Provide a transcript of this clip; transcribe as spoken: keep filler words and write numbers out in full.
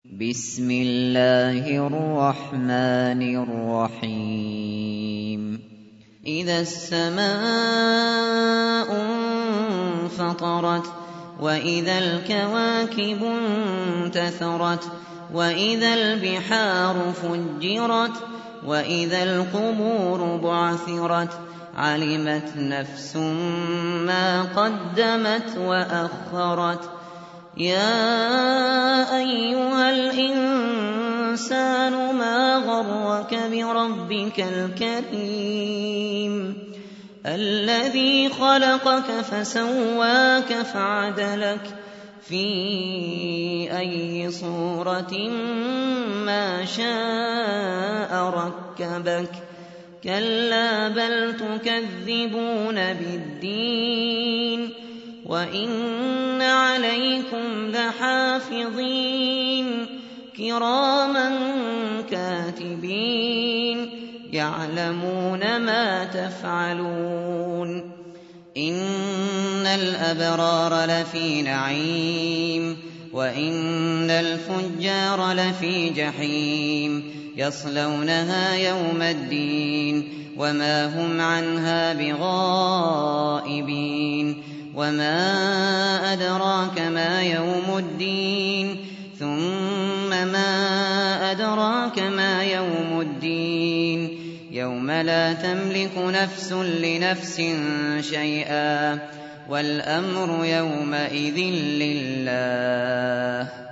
بسم الله الرحمن الرحيم إذا السماء انفطرت وإذا الكواكب انتثرت وإذا البحار فجرت وإذا القبور بعثرت علمت نفس ما قدمت وأخرت يا أيها الإنسان ما غرك بربك الكريم الذي خلقك فسواك فعدلك في أي صورة ما شاء ركبك كلا بل تكذبون بالدين وإن عليكم لحافظين كراما كاتبين يعلمون ما تفعلون إن الأبرار لفي نعيم وإن الفجار لفي جحيم يصلونها يوم الدين وما هم عنها بغائبين وما أدراك ما يوم الدين ثم ما أدراك ما يوم الدين يوم لا تملك نفس لنفس شيئا والأمر يومئذ لله